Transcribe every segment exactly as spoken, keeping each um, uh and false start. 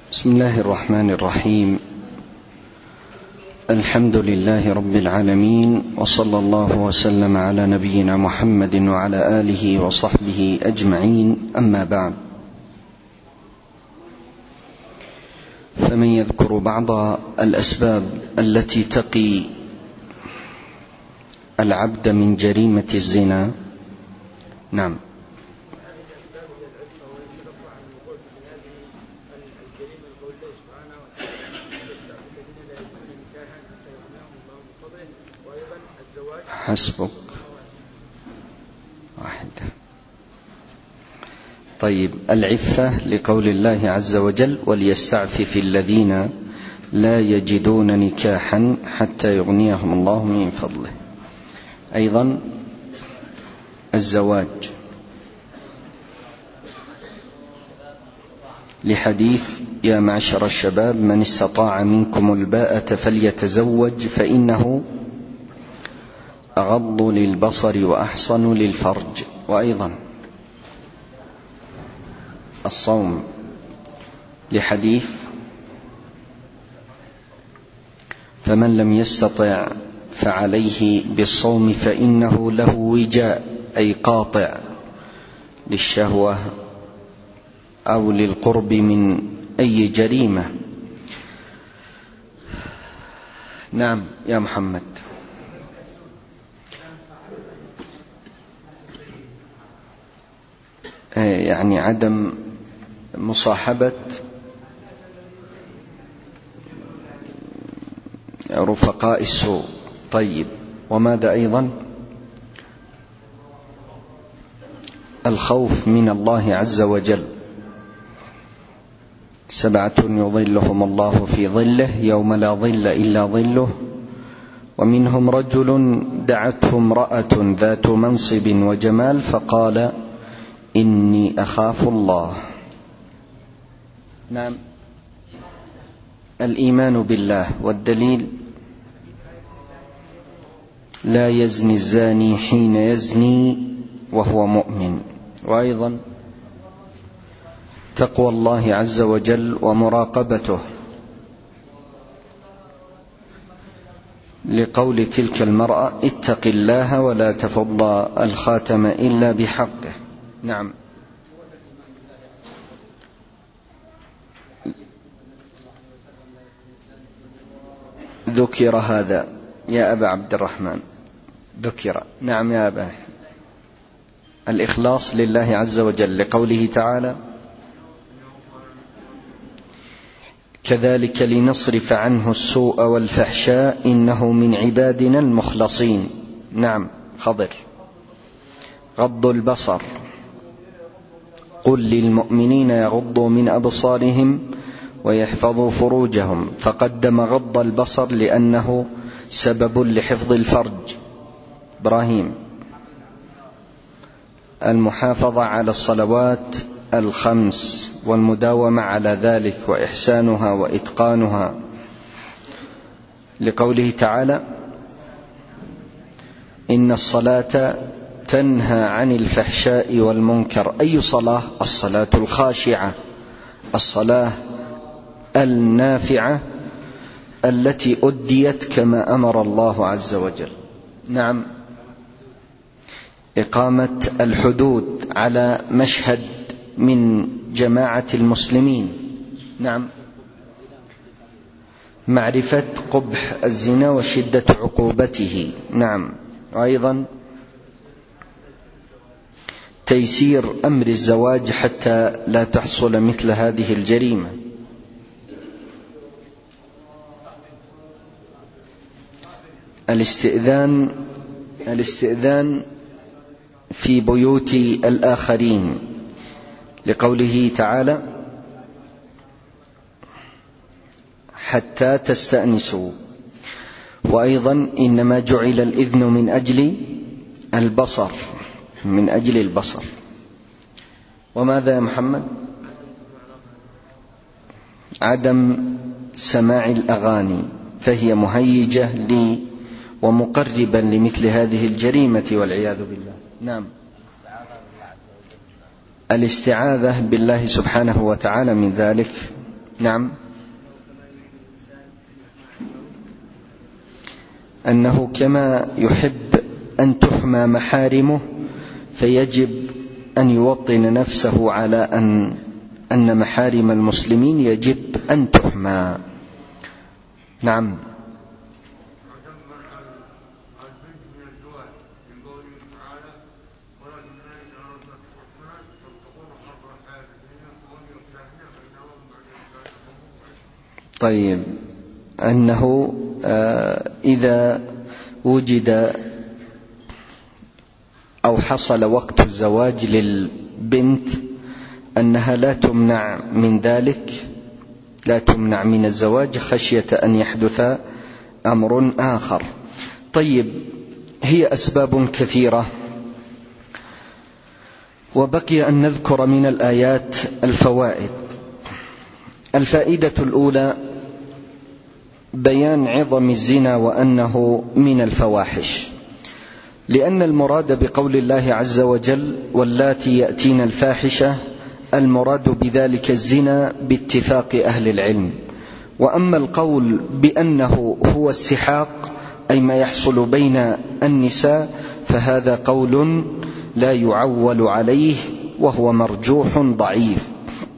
بسم الله الرحمن الرحيم. الحمد لله رب العالمين، وصلى الله وسلم على نبينا محمد وعلى آله وصحبه أجمعين. أما بعد، فمن يذكر بعض الأسباب التي تقي العبد من جريمة الزنا. نعم. حسبك واحدة. طيب، العفة لقول الله عز وجل: وليستعفف الذين لا يجدون نكاحا حتى يغنيهم الله من فضله. أيضا الزواج، لحديث: يا معشر الشباب من استطاع منكم الباءة فليتزوج فإنه أغض للبصر وأحصن للفرج. وأيضا الصوم، لحديث: فمن لم يستطع فعليه بالصوم فإنه له وجاء، أي قاطع للشهوة أو للقرب من أي جريمة. نعم يا محمد. يعني عدم مصاحبة رفقاء السوء. طيب، وماذا أيضا؟ الخوف من الله عز وجل. سبعة يظلهم الله في ظله يوم لا ظل إلا ظله، ومنهم رجل دعته امرأة ذات منصب وجمال فقال: إني أخاف الله. نعم. الإيمان بالله، والدليل: لا يزني الزاني حين يزني وهو مؤمن. وأيضا تقوى الله عز وجل ومراقبته، لقول تلك المرأة: اتق الله ولا تفض الخاتم إلا بحقه. نعم. ذكر هذا يا أبا عبد الرحمن، ذكر. نعم يا أبا. الإخلاص لله عز وجل، لقوله تعالى: كذلك لنصرف عنه السوء والفحشاء إنه من عبادنا المخلصين. نعم. خضر. غض البصر: قل للمؤمنين يغضوا من أبصارهم ويحفظوا فروجهم، فقدم غض البصر لأنه سبب لحفظ الفرج. إبراهيم: المحافظة على الصلوات الخمس والمداومة على ذلك وإحسانها وإتقانها، لقوله تعالى: إن الصلاة تنهى عن الفحشاء والمنكر. أي صلاة؟ الصلاة الخاشعة، الصلاة النافعة التي أديت كما أمر الله عز وجل. نعم. إقامة الحدود على مشهد من جماعة المسلمين. نعم. معرفة قبح الزنا وشدة عقوبته. نعم. وأيضا تيسير أمر الزواج حتى لا تحصل مثل هذه الجريمة. الاستئذان الاستئذان في بيوت الآخرين، لقوله تعالى: حتى تستأنسوا. وأيضا إنما جعل الإذن من أجل البصر، من أجل البصر. وماذا يا محمد؟ عدم سماع الأغاني، فهي مهيجة لي ومقربا لمثل هذه الجريمة والعياذ بالله. نعم. الاستعاذة بالله سبحانه وتعالى من ذلك، نعم، أنه كما يحب أن تحمى محارمه فيجب أن يوطن نفسه على أن أن محارم المسلمين يجب أن تحمى. نعم. طيب، أنه إذا وجد أو حصل وقت الزواج للبنت أنها لا تمنع من ذلك، لا تمنع من الزواج خشية أن يحدث أمر آخر. طيب، هي أسباب كثيرة، وبقي أن نذكر من الآيات الفوائد. الفائدة الأولى بيان عظم الزنا وأنه من الفواحش، لأن المراد بقول الله عز وجل واللاتي يأتين الفاحشة المراد بذلك الزنا باتفاق أهل العلم. وأما القول بأنه هو السحاق أي ما يحصل بين النساء فهذا قول لا يعول عليه وهو مرجوح ضعيف.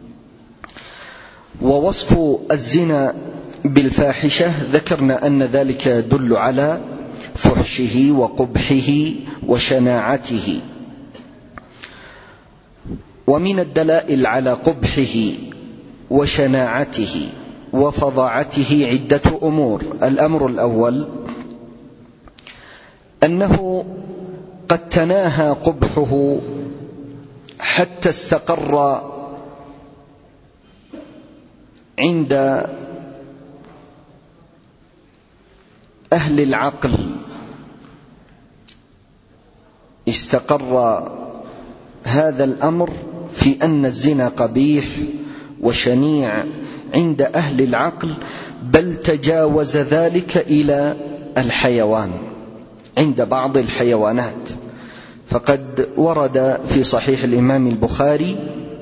ووصف الزنا بالفاحشة ذكرنا أن ذلك يدل على فحشه وقبحه وشناعته. ومن الدلائل على قبحه وشناعته وفظاعته عدة أمور. الأمر الأول أنه قد تناهى قبحه حتى استقر عند أهل العقل، استقر هذا الأمر في أن الزنا قبيح وشنيع عند أهل العقل، بل تجاوز ذلك إلى الحيوان عند بعض الحيوانات. فقد ورد في صحيح الإمام البخاري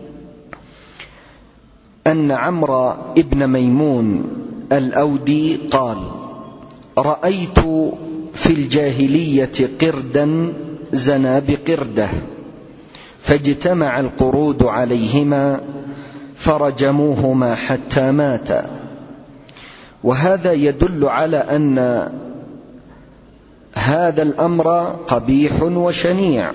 أن عمرو ابن ميمون الأودي قال: رأيت في الجاهلية قردا زنا بقردة فاجتمع القرود عليهما فرجموهما حتى ماتا. وهذا يدل على أن هذا الأمر قبيح وشنيع.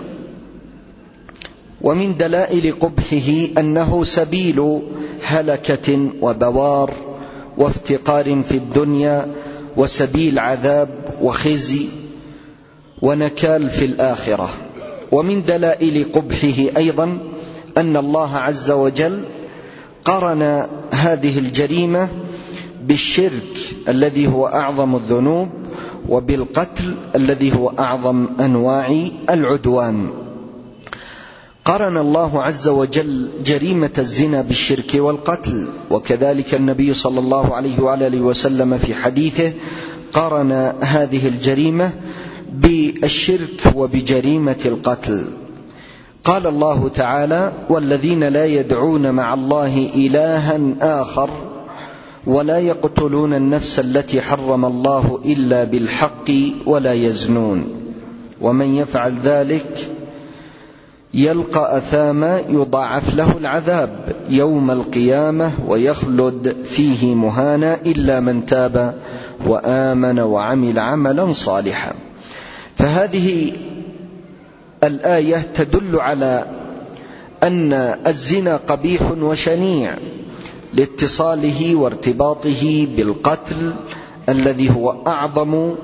ومن دلائل قبحه أنه سبيل هلكة وبوار وافتقار في الدنيا وسبيل عذاب وخزي ونكال في الآخرة. ومن دلائل قبحه أيضا أن الله عز وجل قرن هذه الجريمة بالشرك الذي هو أعظم الذنوب وبالقتل الذي هو أعظم أنواع العدوان. قرن الله عز وجل جريمة الزنا بالشرك والقتل، وكذلك النبي صلى الله عليه وآله وسلم في حديثه قرن هذه الجريمة بالشرك وبجريمة القتل. قال الله تعالى: والذين لا يدعون مع الله إلها آخر ولا يقتلون النفس التي حرم الله إلا بالحق ولا يزنون ومن يفعل ذلك يلقى أثاما يضاعف له العذاب يوم القيامة ويخلد فيه مهانا إلا من تاب وآمن وعمل عملا صالحا. فهذه الآية تدل على أن الزنا قبيح وشنيع لاتصاله وارتباطه بالقتل الذي هو أعظم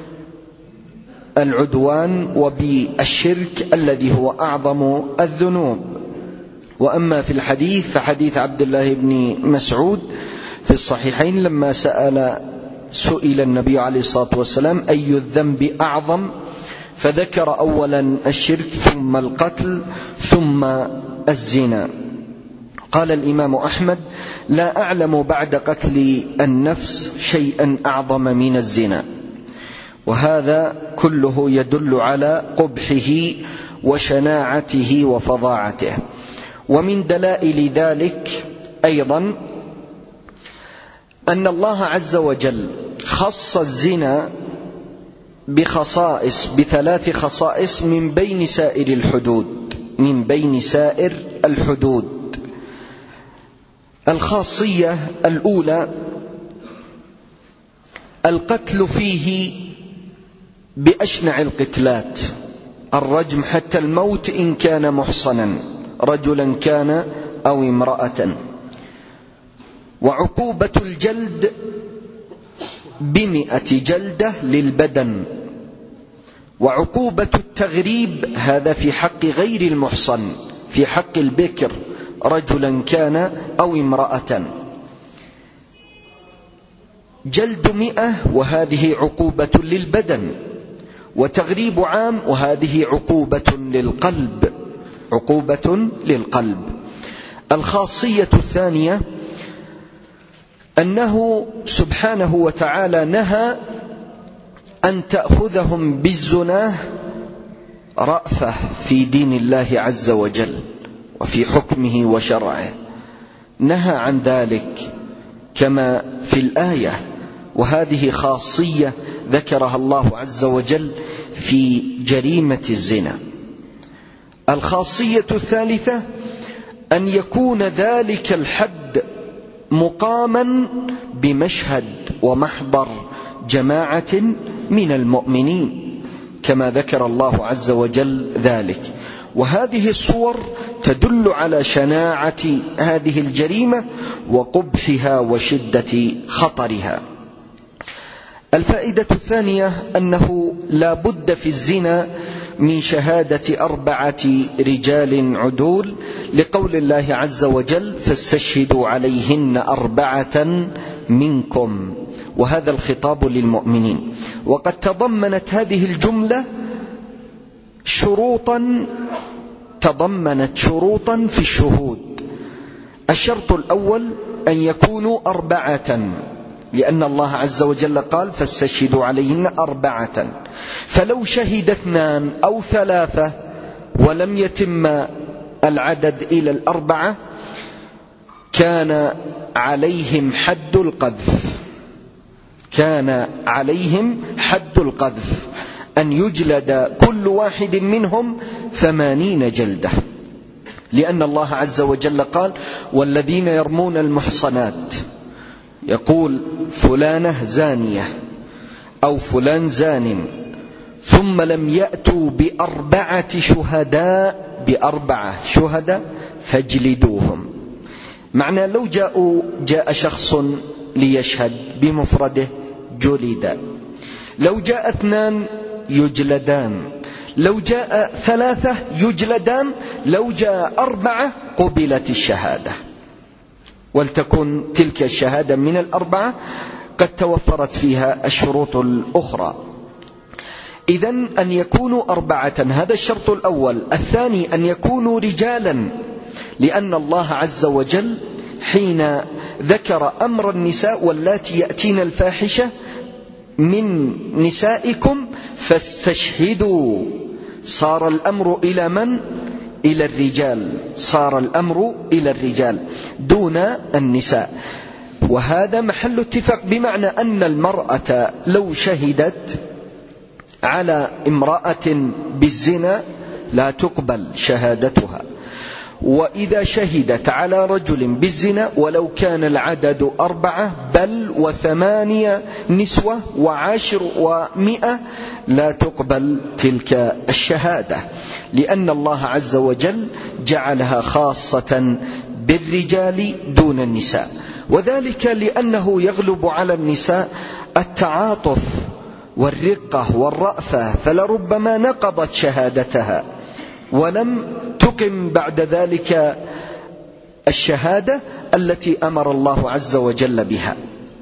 العدوان وبالشرك الذي هو أعظم الذنوب. وأما في الحديث فحديث عبد الله بن مسعود في الصحيحين لما سأل سئل النبي عليه الصلاة والسلام أي الذنب أعظم، فذكر أولا الشرك ثم القتل ثم الزنا. قال الإمام أحمد: لا أعلم بعد قتل النفس شيئا أعظم من الزنا. وهذا كله يدل على قبحه وشناعته وفظاعته. ومن دلائل ذلك أيضا أن الله عز وجل خص الزنا بخصائص بثلاث خصائص من بين سائر الحدود من بين سائر الحدود. الخاصية الأولى: القتل فيه بأشنع القتلات، الرجم حتى الموت إن كان محصنا، رجلا كان أو امرأة. وعقوبة الجلد بمئة جلدة للبدن. وعقوبة التغريب هذا في حق غير المحصن، في حق البكر، رجلا كان أو امرأة. جلد مئة وهذه عقوبة للبدن، وتغريب عام وهذه عقوبة للقلب، عقوبة للقلب. الخاصية الثانية أنه سبحانه وتعالى نهى أن تأخذهم بالزنا رأفة في دين الله عز وجل وفي حكمه وشرعه، نهى عن ذلك كما في الآية، وهذه خاصية ذكرها الله عز وجل في جريمة الزنا. الخاصية الثالثة أن يكون ذلك الحد مقاما بمشهد ومحضر جماعة من المؤمنين كما ذكر الله عز وجل ذلك. وهذه الصور تدل على شناعة هذه الجريمة وقبحها وشدة خطرها. الفائدة الثانية أنه لا بد في الزنا من شهادة أربعة رجال عدول، لقول الله عز وجل: فاستشهدوا عليهن أربعة منكم، وهذا الخطاب للمؤمنين. وقد تضمنت هذه الجملة شروطا تضمنت شروطا في الشهود. الشرط الأول أن يكونوا أربعة، لأن الله عز وجل قال: فاستشهدوا عليهن أربعة. فلو شهد اثنان أو ثلاثة ولم يتم العدد إلى الأربعة كان عليهم حد القذف، كان عليهم حد القذف، أن يجلد كل واحد منهم ثمانين جلدة، لأن الله عز وجل قال: والذين يرمون المحصنات، يقول فلانة زانية أو فلان زان ثم لم يأتوا بأربعة شهداء بأربعة شهداء فاجلدوهم. معنى لو جاءوا جاء شخص ليشهد بمفرده جلد، لو جاء اثنان يجلدان، لو جاء ثلاثة يجلدان، لو جاء أربعة قبلت الشهادة، ولتكن تلك الشهادة من الأربعة قد توفرت فيها الشروط الأخرى. إذن أن يكونوا أربعة، هذا الشرط الأول. الثاني أن يكونوا رجالا، لأن الله عز وجل حين ذكر أمر النساء: واللاتي يأتين الفاحشة من نسائكم فاستشهدوا، صار الأمر إلى من؟ إلى الرجال، صار الأمر إلى الرجال دون النساء. وهذا محل اتفاق، بمعنى أن المرأة لو شهدت على امرأة بالزنا لا تقبل شهادتها، وإذا شهدت على رجل بالزنا ولو كان العدد أربعة بل وثمانية نسوة وعشر ومئة لا تقبل تلك الشهادة، لأن الله عز وجل جعلها خاصة بالرجال دون النساء. وذلك لأنه يغلب على النساء التعاطف والرقة والرأفة، فلربما نقضت شهادتها ولم تقم بعد ذلك الشهادة التي أمر الله عز وجل بها.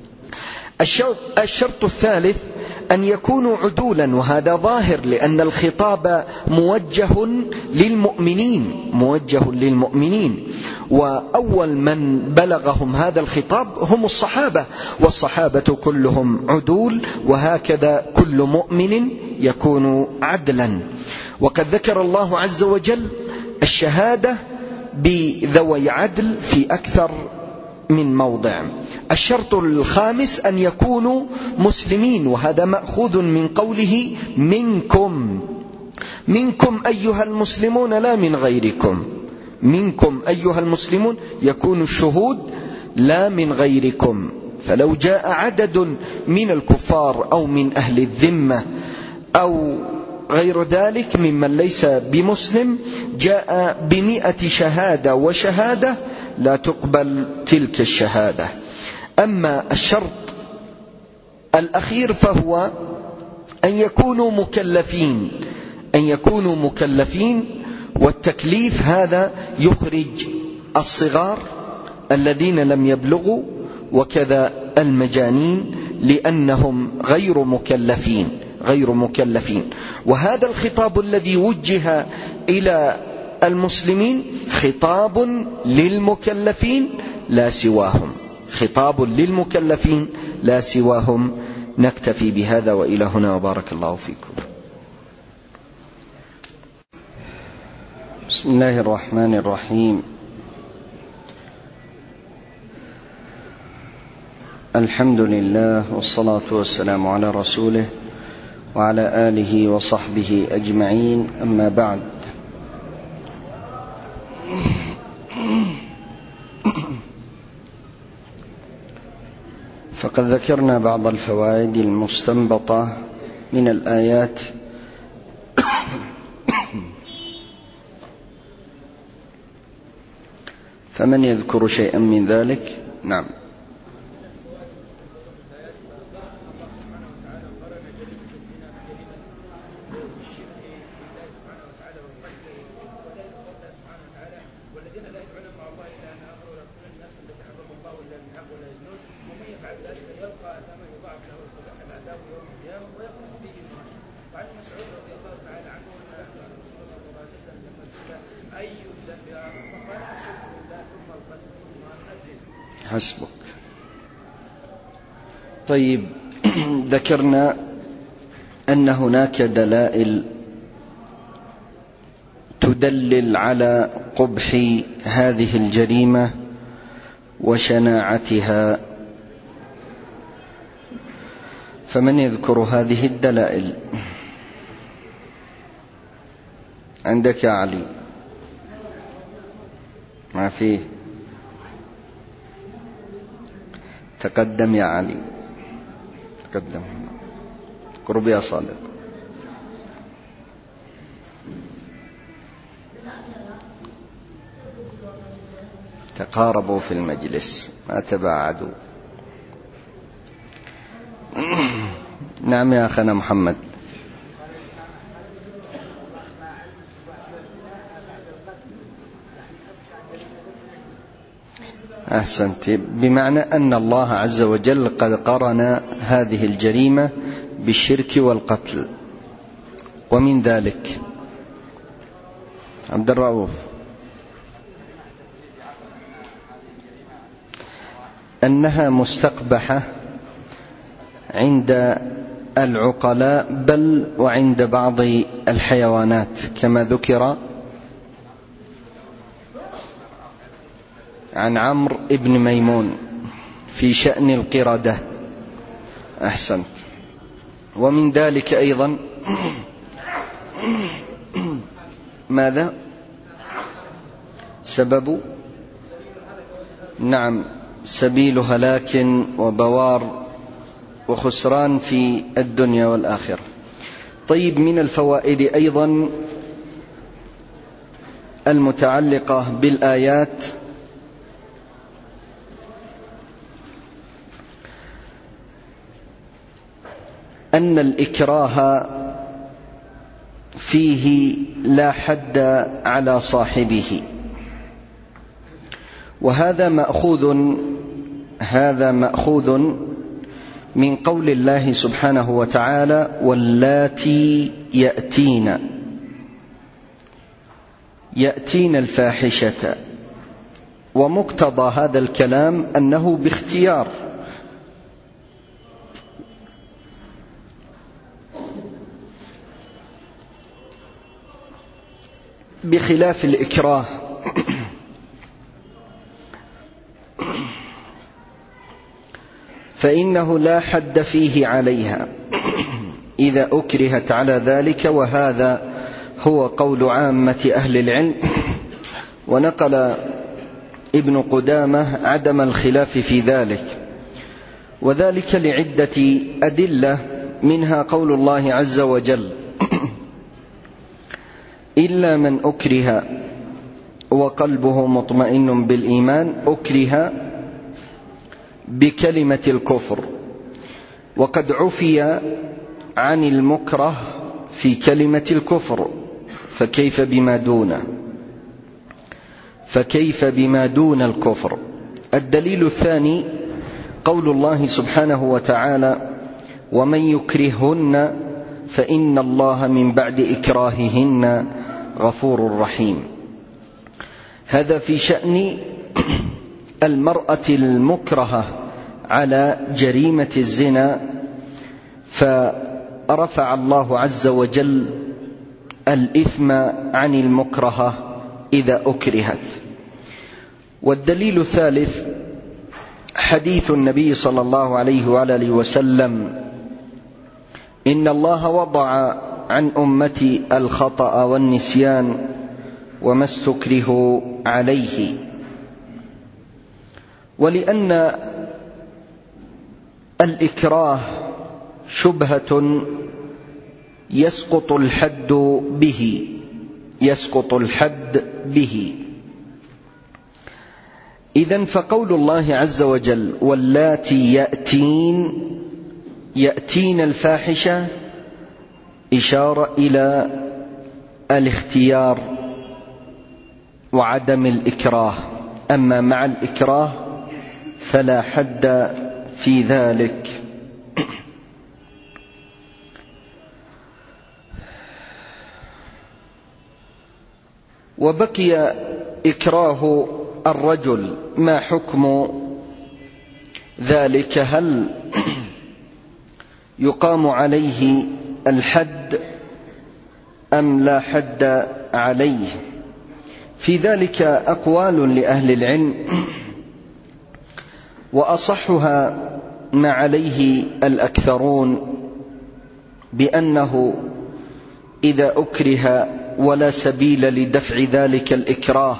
الشرط الثالث أن يكونوا عدولا، وهذا ظاهر لأن الخطاب موجه للمؤمنين موجه للمؤمنين وأول من بلغهم هذا الخطاب هم الصحابة، والصحابة كلهم عدول، وهكذا كل مؤمن يكون عدلا. وقد ذكر الله عز وجل الشهادة بذوي عدل في أكثر من موضع. الشرط الخامس أن يكونوا مسلمين، وهذا مأخوذ من قوله منكم. منكم أيها المسلمون لا من غيركم. منكم أيها المسلمون يكون الشهود لا من غيركم. فلو جاء عدد من الكفار أو من أهل الذمة أو غير ذلك ممن ليس بمسلم جاء بمئة شهادة وشهادة لا تقبل تلك الشهادة. أما الشرط الأخير فهو أن يكونوا مكلفين، أن يكونوا مكلفين والتكليف هذا يخرج الصغار الذين لم يبلغوا وكذا المجانين لأنهم غير مكلفين غير مكلفين. وهذا الخطاب الذي وجه إلى المسلمين خطاب للمكلفين لا سواهم، خطاب للمكلفين لا سواهم. نكتفي بهذا وإلى هنا وبارك الله فيكم. بسم الله الرحمن الرحيم. الحمد لله والصلاة والسلام على رسوله وعلى آله وصحبه أجمعين، أما بعد. فقد ذكرنا بعض الفوائد المستنبطة من الآيات فمن يذكر شيئا من ذلك؟ نعم. حسبك. طيب، ذكرنا أن هناك دلائل تدلل على قبح هذه الجريمة وشناعتها، فمن يذكر هذه الدلائل؟ عندك يا علي؟ ما فيه؟ تقدم يا علي، تقدم. قرب يا صادق. تقاربوا في المجلس ما تباعدوا. نعم يا أخنا محمد. أحسنت. بمعنى أن الله عز وجل قد قرن هذه الجريمة بالشرك والقتل. ومن ذلك عبد الرؤوف أنها مستقبحة عند العقلاء بل وعند بعض الحيوانات كما ذكر عن عمرو بن ميمون في شأن القردة. أحسنت. ومن ذلك أيضا ماذا سبب؟ نعم، سبيل هلاك وبوار وخسران في الدنيا والآخرة. طيب، من الفوائد أيضا المتعلقة بالآيات أن الإكراه فيه لا حد على صاحبه، وهذا مأخوذ هذا مأخوذ من قول الله سبحانه وتعالى: واللاتي يأتين يأتين الفاحشة. ومقتضى هذا الكلام أنه باختيار، بخلاف الإكراه فإنه لا حد فيه عليها إذا أكرهت على ذلك، وهذا هو قول عامة أهل العلم. ونقل ابن قدامة عدم الخلاف في ذلك، وذلك لعدة أدلة، منها قول الله عز وجل: إلا من أكره وقلبه مطمئن بالإيمان، أكره بكلمة الكفر، وقد عفي عن المكره في كلمة الكفر، فكيف بما دونه فكيف بما دون الكفر. الدليل الثاني قول الله سبحانه وتعالى: ومن يكرههن فإن الله من بعد إكراههن غفور رحيم. هذا في شأن المرأة المكرهة على جريمة الزنا، فرفع الله عز وجل الإثم عن المكرهة إذا أكرهت. والدليل الثالث حديث النبي صلى الله عليه وآله وسلم: إن الله وضع عن أمتي الخطأ والنسيان وما استكرهوا عليه. ولأن الإكراه شبهة يسقط الحد به يسقط الحد به إذن فقول الله عز وجل: واللاتي يأتين يأتين الفاحشة، إشارة إلى الاختيار وعدم الإكراه. أما مع الإكراه فلا حد في ذلك. وبقي إكراه الرجل، ما حكم ذلك؟ هل يقام عليه الحد أم لا حد عليه؟ في ذلك أقوال لأهل العلم، وأصحها ما عليه الأكثرون بأنه إذا أكره ولا سبيل لدفع ذلك الإكراه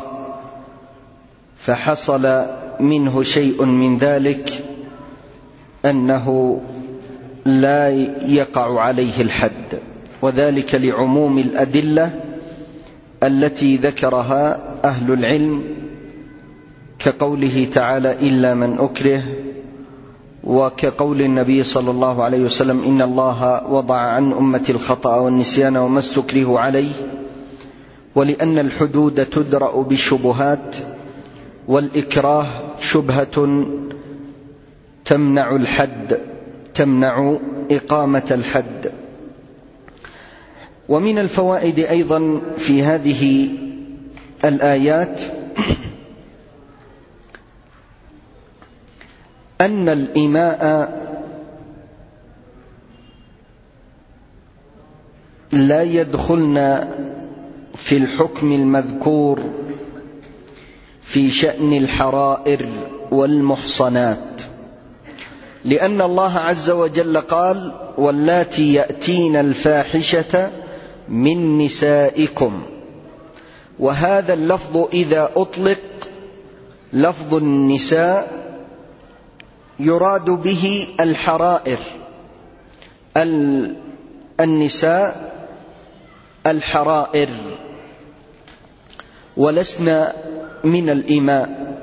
فحصل منه شيء من ذلك، أنه لا يقع عليه الحد، وذلك لعموم الأدلة التي ذكرها أهل العلم، كقوله تعالى: إلا من أكره، وكقول النبي صلى الله عليه وسلم: إن الله وضع عن أمتي الخطأ والنسيان وما استكرهوا عليه. ولأن الحدود تدرأ بالشبهات، والإكراه شبهة تمنع الحد تمنع إقامة الحد. ومن الفوائد أيضا في هذه الآيات أن الإماء لا يدخلن في الحكم المذكور في شأن الحرائر والمحصنات، لأن الله عز وجل قال: واللاتي يأتين الفاحشة من نسائكم. وهذا اللفظ إذا أطلق لفظ النساء يراد به الحرائر، النساء الحرائر، ولسنا من الإماء،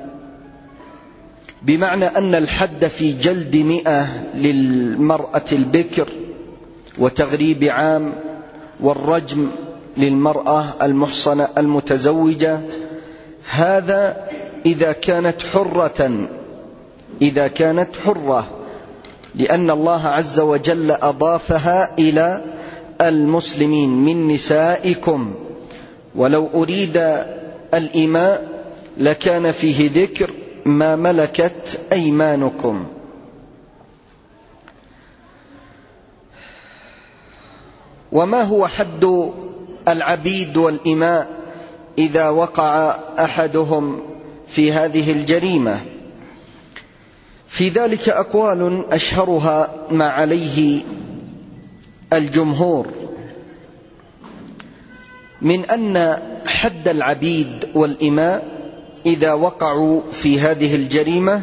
بمعنى أن الحد في جلد مئة للمرأة البكر وتغريب عام، والرجم للمرأة المحصنة المتزوجة، هذا إذا كانت حرة إذا كانت حرة لأن الله عز وجل أضافها إلى المسلمين: من نسائكم. ولو أريد الإماء لكان فيه ذكر ما ملكت أيمانكم. وما هو حد العبيد والإماء إذا وقع أحدهم في هذه الجريمة؟ في ذلك أقوال أشهرها ما عليه الجمهور من أن حد العبيد والإماء إذا وقعوا في هذه الجريمة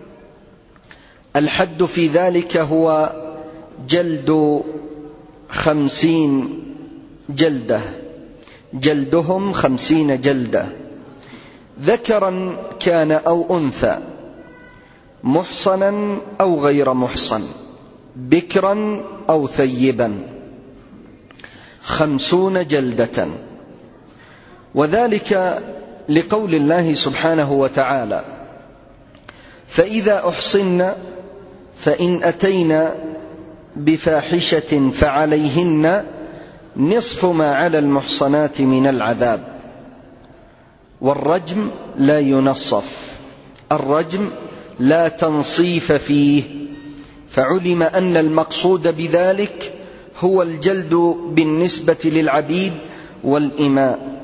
الحد في ذلك هو جلد خمسين جلدة، جلدهم خمسين جلدة، ذكرا كان أو أنثى، محصنا أو غير محصن، بكرا أو ثيبا، خمسون جلدة. وذلك لقول الله سبحانه وتعالى: فإذا أحصن فإن أتينا بفاحشة فعليهن نصف ما على المحصنات من العذاب. والرجم لا ينصف، الرجم لا تنصيف فيه، فعلم أن المقصود بذلك هو الجلد بالنسبة للعبيد والإماء.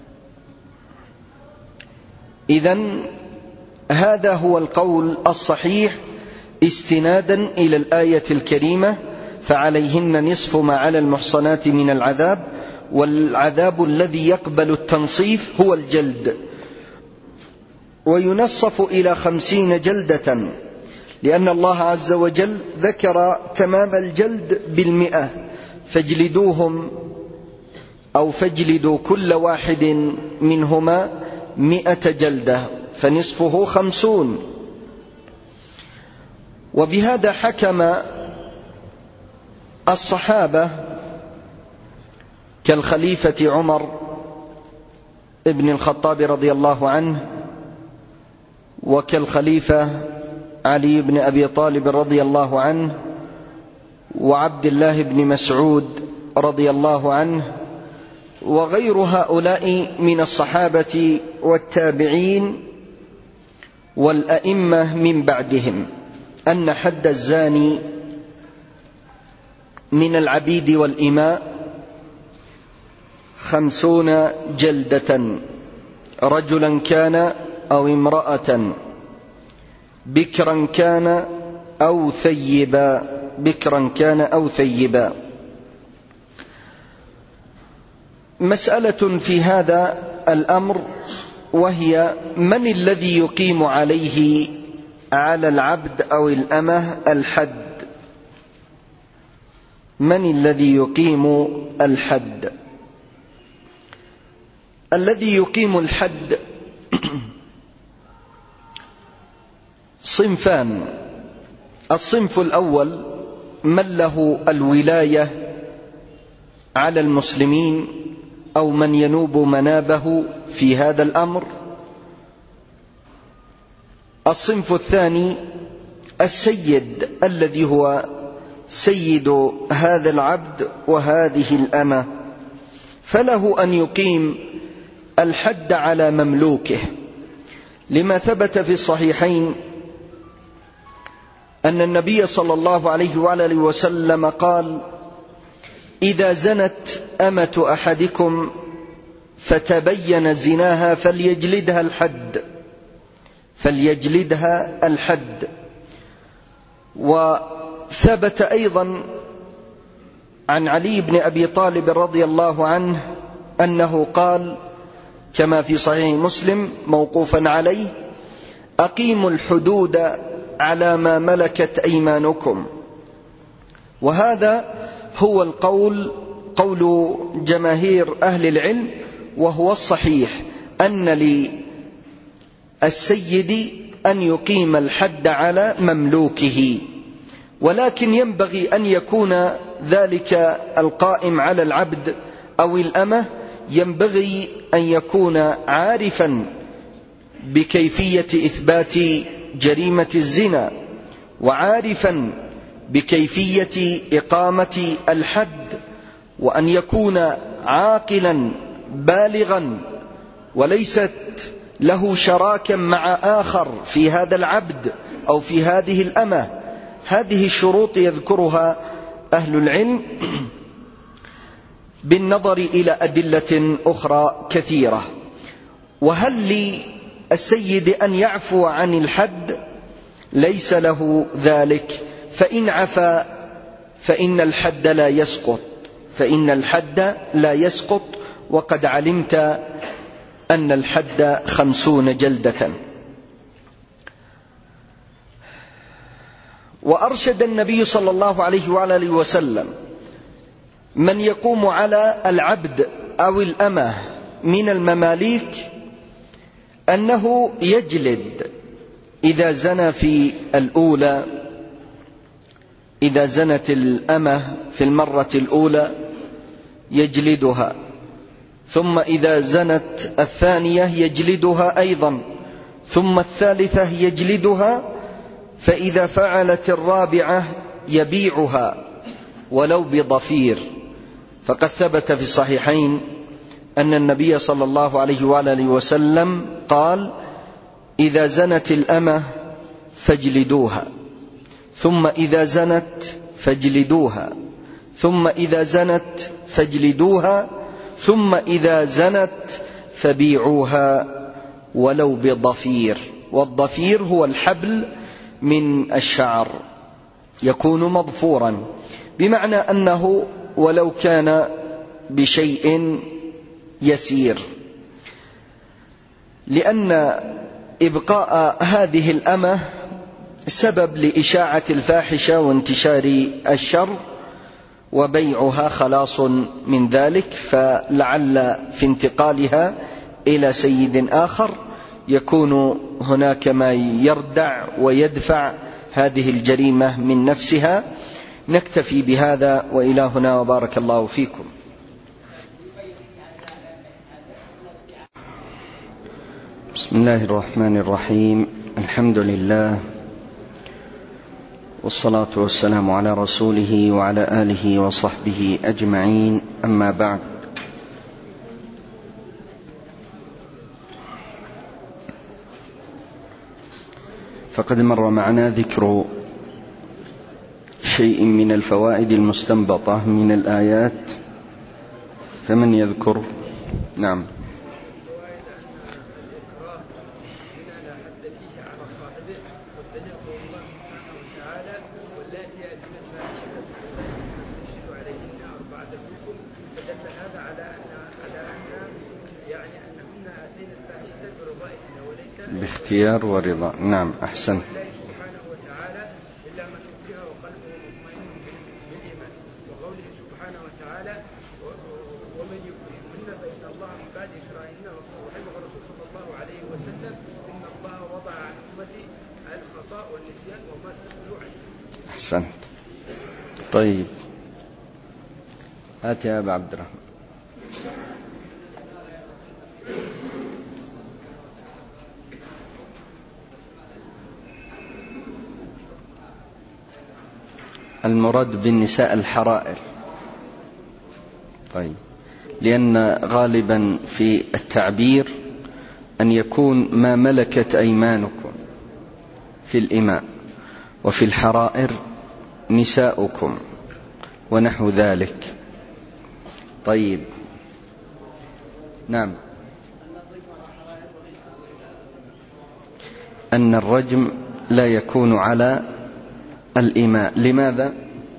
إذن هذا هو القول الصحيح استنادا إلى الآية الكريمة: فعليهن نصف ما على المحصنات من العذاب. والعذاب الذي يقبل التنصيف هو الجلد، وينصف إلى خمسين جلدة، لأن الله عز وجل ذكر تمام الجلد بالمئة: فاجلدوهم أو فاجلدوا كل واحد منهما مئة جلدة، فنصفه خمسون. وبهذا حكم الصحابة كالخليفة عمر ابن الخطاب رضي الله عنه، وكالخليفة علي بن أبي طالب رضي الله عنه، وعبد الله بن مسعود رضي الله عنه، وغير هؤلاء من الصحابة والتابعين والأئمة من بعدهم، أن حد الزاني من العبيد والإماء خمسون جلدة، رجلا كان أو امرأة، بكرا كان أو ثيبا، بكرا كان أو ثيبا. مسألة في هذا الأمر، وهي: من الذي يقيم عليه على العبد أو الأمة الحد؟ من الذي يقيم الحد؟ الذي يقيم الحد صنفان: الصنف الأول من له الولاية على المسلمين أو من ينوب منابه في هذا الأمر. الصنف الثاني السيد الذي هو سيد هذا العبد وهذه الأمة، فله أن يقيم الحد على مملوكه، لما ثبت في الصحيحين أن النبي صلى الله عليه وآله وسلم قال: إذا زنت أمة أحدكم فتبين زناها فليجلدها الحد، فليجلدها الحد. وثبت أيضا عن علي بن أبي طالب رضي الله عنه أنه قال كما في صحيح مسلم موقوفا عليه: أقيموا الحدود على ما ملكت أيمانكم. وهذا هو القول قول جماهير أهل العلم، وهو الصحيح أن للسيد أن يقيم الحد على مملوكه، ولكن ينبغي أن يكون ذلك القائم على العبد أو الأمة ينبغي أن يكون عارفا بكيفية إثبات جريمة الزنا، وعارفا بكيفية إقامة الحد، وأن يكون عاقلا بالغا وليست له شراكا مع آخر في هذا العبد أو في هذه الأمة. هذه الشروط يذكرها أهل العلم بالنظر إلى أدلة أخرى كثيرة. وهل للسيد أن يعفو عن الحد ليس له ذلك، فإن عفا فإن الحد لا يسقط فإن الحد لا يسقط وقد علمت أن الحد خمسون جلدة. وأرشد النبي صلى الله عليه وآله وسلم من يقوم على العبد أو الأمة من المماليك أنه يجلد إذا زنى في الأولى، إذا زنت الأمة في المرة الأولى يجلدها، ثم إذا زنت الثانية يجلدها أيضا، ثم الثالثة يجلدها، فإذا فعلت الرابعة يبيعها ولو بضفير. فقد ثبت في الصحيحين أن النبي صلى الله عليه وآله وسلم قال: إذا زنت الأمة فاجلدوها، ثم إذا زنت فاجلدوها، ثم إذا زنت فاجلدوها، ثم إذا زنت فبيعوها ولو بضفير. والضفير هو الحبل من الشعر يكون مضفورا، بمعنى أنه ولو كان بشيء يسير، لأن إبقاء هذه الأمة سبب لإشاعة الفاحشة وانتشار الشر، وبيعها خلاص من ذلك، فلعل في انتقالها إلى سيد آخر يكون هناك ما يردع ويدفع هذه الجريمة من نفسها. نكتفي بهذا وإلى هنا، وبارك الله فيكم. بسم الله الرحمن الرحيم. الحمد لله، والصلاة والسلام على رسوله وعلى آله وصحبه أجمعين، أما بعد. فقد مر معنا ذكر شيء من الفوائد المستنبطة من الآيات، فمن يذكر؟ نعم. باختيار ورضا. نعم، أحسن. أحسنت. طيب، هات يا أبا عبد الرحمن. المراد بالنساء الحرائر. طيب، لأن غالبا في التعبير أن يكون ما ملكت أيمانكم في الإماء، وفي الحرائر نساؤكم ونحو ذلك. طيب، نعم. أن الرجم لا يكون على الإماء. لماذا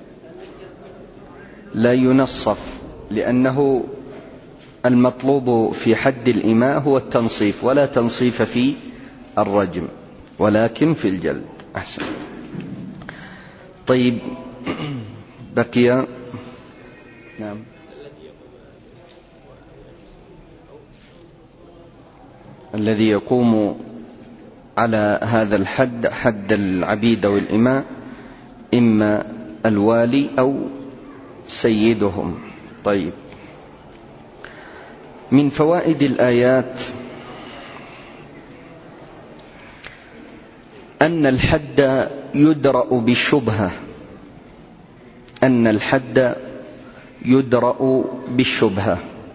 لا ينصف؟ لأنه المطلوب في حد الإماء هو التنصيف، ولا تنصيف في الرجم، ولكن في الجلد. أحسن. طيب، بقي نعم الذي يقوم على هذا الحد، حد العبيد والإماء، إما الوالي أو سيدهم. طيب، من فوائد الآيات أن الحد يدرأ بالشبهة، أن الحد يدرأ بالشبهة،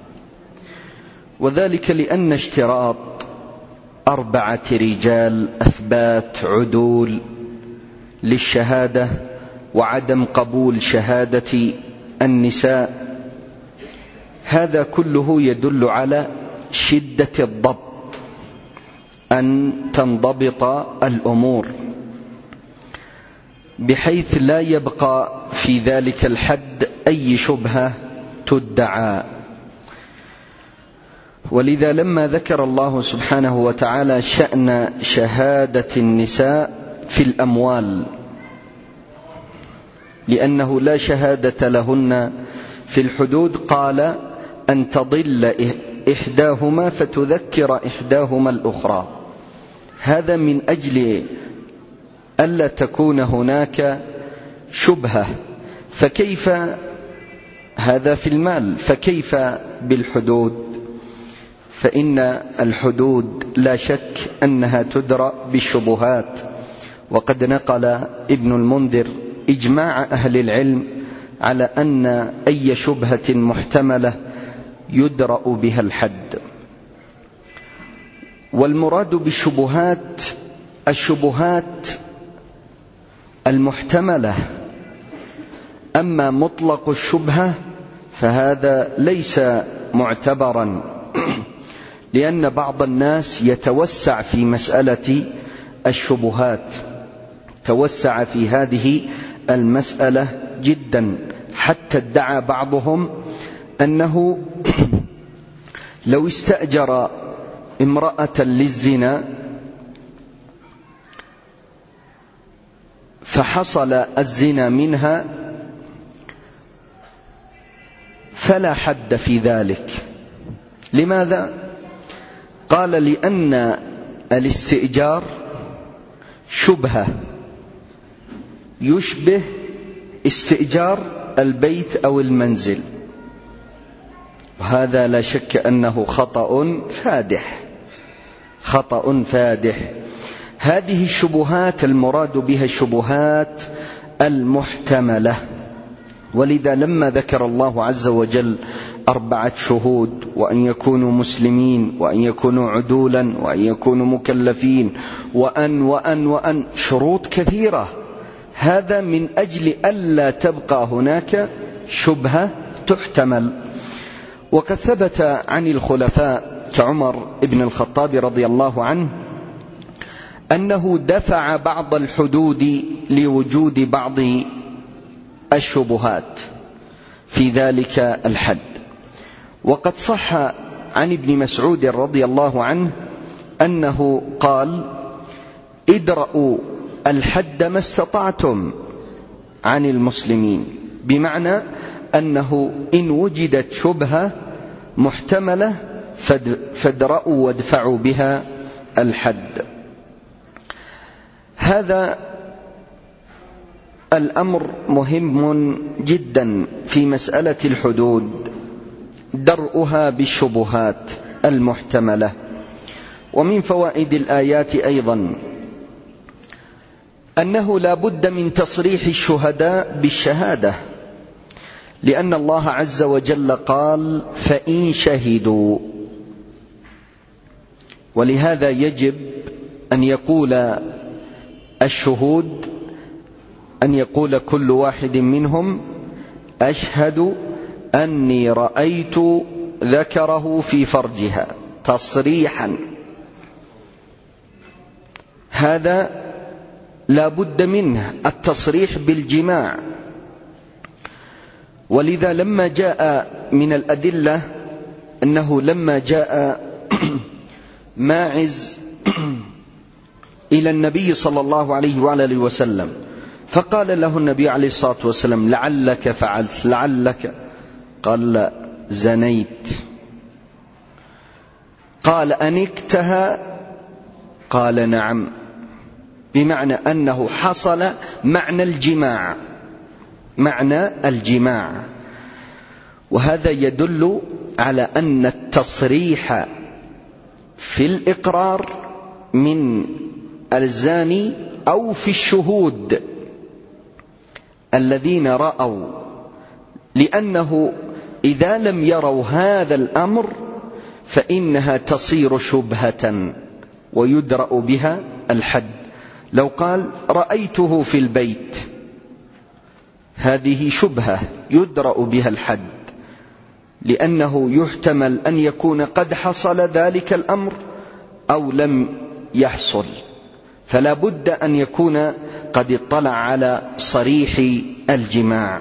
وذلك لأن اشتراط أربعة رجال أثبات عدول للشهادة وعدم قبول شهادة النساء، هذا كله يدل على شدة الضبط، أن تنضبط الأمور. بحيث لا يبقى في ذلك الحد أي شبهة تدعى. ولذا لما ذكر الله سبحانه وتعالى شأن شهادة النساء في الأموال، لأنه لا شهادة لهن في الحدود، قال أن تضل إحداهما فتذكر إحداهما الأخرى، هذا من أجل ألا تكون هناك شبهة. فكيف هذا في المال، فكيف بالحدود؟ فإن الحدود لا شك أنها تدرأ بالشبهات، وقد نقل ابن المنذر إجماع أهل العلم على أن أي شبهة محتملة يدرأ بها الحد. والمراد بالشبهات الشبهات المحتملة، أما مطلق الشبهة فهذا ليس معتبرا، لأن بعض الناس يتوسع في مسألة الشبهات، توسع في هذه المسألة جدا، حتى ادعى بعضهم أنه لو استأجر امرأة للزنا فحصل الزنا منها فلا حد في ذلك. لماذا؟ قال لأن الاستئجار شبهة يشبه استئجار البيت أو المنزل، وهذا لا شك أنه خطأ فادح، خطأ فادح. هذه الشبهات المراد بها الشبهات المحتملة. ولذا لما ذكر الله عز وجل أربعة شهود، وأن يكونوا مسلمين، وأن يكونوا عدولا، وأن يكونوا مكلفين، وأن وأن وأن شروط كثيرة، هذا من أجل ألا تبقى هناك شبهة تحتمل. وقد ثبت عن الخلفاء كعمر بن الخطاب رضي الله عنه أنه دفع بعض الحدود لوجود بعض الشبهات في ذلك الحد. وقد صح عن ابن مسعود رضي الله عنه أنه قال: ادرأوا الحد ما استطعتم عن المسلمين، بمعنى أنه إن وجدت شبهة محتملة فادرأوا وادفعوا بها الحد. هذا الأمر مهم جدا في مسألة الحدود، درءها بالشبهات المحتملة. ومن فوائد الآيات أيضا أنه لا بد من تصريح الشهداء بالشهادة، لأن الله عز وجل قال: فإن شهدوا. ولهذا يجب أن يقول الشهود، أن يقول كل واحد منهم: أشهد أني رأيت ذكره في فرجها، تصريحا. هذا لا بد منه، التصريح بالجماع. ولذا لما جاء من الأدلة أنه لما جاء ماعز إلى النبي صلى الله عليه وآله وسلم فقال له النبي عليه الصلاة والسلام: لعلك فعلت، لعلك. قال: لا، زنيت. قال: أنكتها؟ قال: نعم. بمعنى أنه حصل معنى الجماع، معنى الجماع. وهذا يدل على أن التصريح في الإقرار من الزاني أو في الشهود الذين رأوا، لأنه إذا لم يروا هذا الأمر فإنها تصير شبهة ويدرأ بها الحد. لو قال: رأيته في البيت، هذه شبهة يدرأ بها الحد، لأنه يحتمل أن يكون قد حصل ذلك الأمر أو لم يحصل، فلا بد أن يكون قد اطلع على صريح الجماع.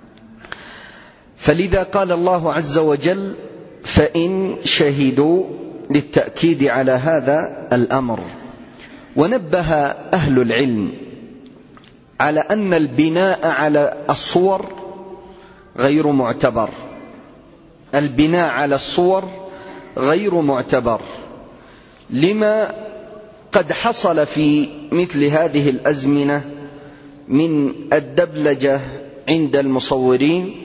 فلذا قال الله عز وجل فإن شهدوا للتأكيد على هذا الأمر. ونبه أهل العلم على أن البناء على الصور غير معتبر، البناء على الصور غير معتبر لما قد حصل في مثل هذه الأزمنة من الدبلجة عند المصورين.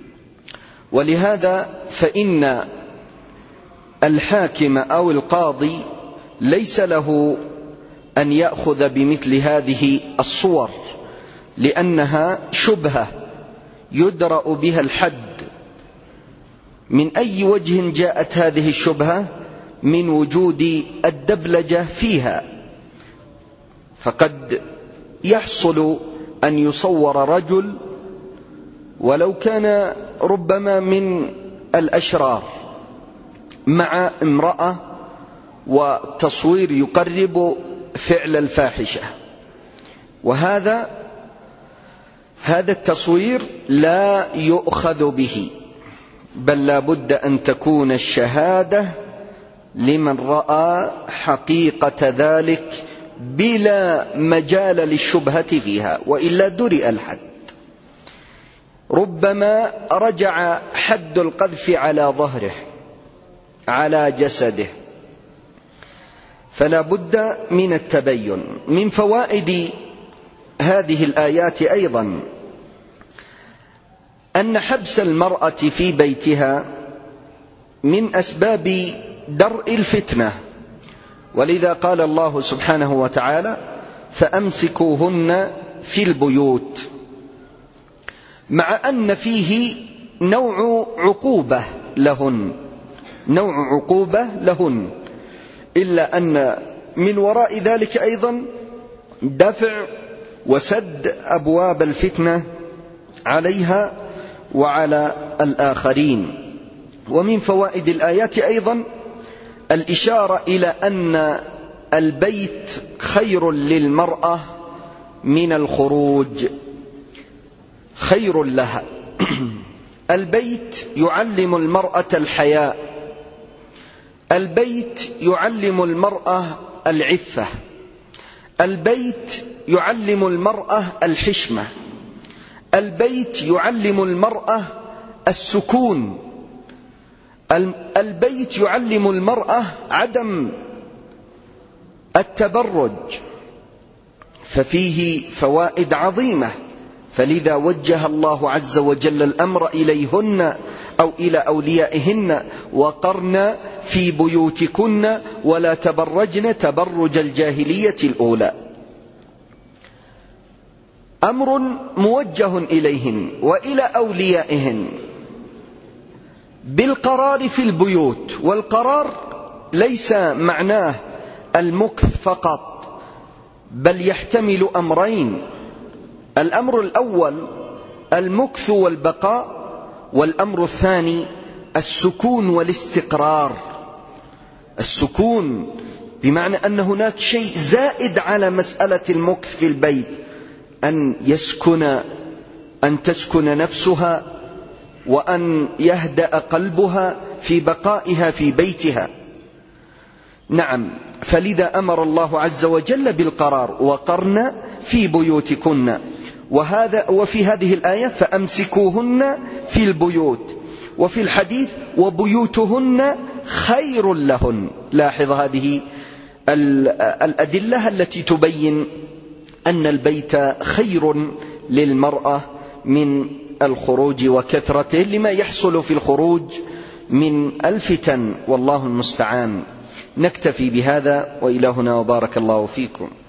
ولهذا فإن الحاكم أو القاضي ليس له أن يأخذ بمثل هذه الصور، لأنها شبهة يدرأ بها الحد. من أي وجه جاءت هذه الشبهة؟ من وجود الدبلجة فيها. فقد يحصل أن يصور رجل ولو كان ربما من الأشرار مع امرأة، وتصوير يقرب فعل الفاحشة، وهذا هذا التصوير لا يؤخذ به، بل لا بد أن تكون الشهادة لمن رأى حقيقة ذلك بلا مجال للشبهة فيها، وإلا درئ الحد. ربما رجع حد القذف على ظهره على جسده، فلا بد من التبين. من فوائد هذه الآيات أيضا أن حبس المرأة في بيتها من أسباب درء الفتنة، ولذا قال الله سبحانه وتعالى فأمسكوهن في البيوت، مع أن فيه نوع عقوبة لهن نوع عقوبة لهن إلا أن من وراء ذلك أيضا دفع وسد أبواب الفتنة عليها وعلى الآخرين. ومن فوائد الآيات أيضا الإشارة إلى أن البيت خير للمرأة من الخروج، خير لها. البيت يعلم المرأة الحياء، البيت يعلم المرأة العفة، البيت يعلم المرأة الحشمة، البيت يعلم المرأة السكون، البيت يعلم المرأة عدم التبرج، ففيه فوائد عظيمة. فلذا وجه الله عز وجل الأمر إليهن أو إلى أوليائهن وقرن في بيوتكن ولا تبرجن تبرج الجاهلية الأولى. أمر موجه إليهن وإلى أوليائهن بالقرار في البيوت. والقرار ليس معناه المكث فقط، بل يحتمل أمرين: الأمر الأول المكث والبقاء، والأمر الثاني السكون والاستقرار. السكون بمعنى أن هناك شيء زائد على مسألة المكث في البيت، أن يسكن أن تسكن نفسها، وأن يهدأ قلبها في بقائها في بيتها. نعم، فلذا أمر الله عز وجل بالقرار: وقرن في بيوتكن. وهذا وفي هذه الآية فأمسكوهن في البيوت، وفي الحديث وبيوتهن خير لهن. لاحظ هذه الأدلة التي تبين أن البيت خير للمرأة من الخروج وكثرته لما يحصل في الخروج من الفتن، والله المستعان. نكتفي بهذا، وإلهنا وبارك الله فيكم.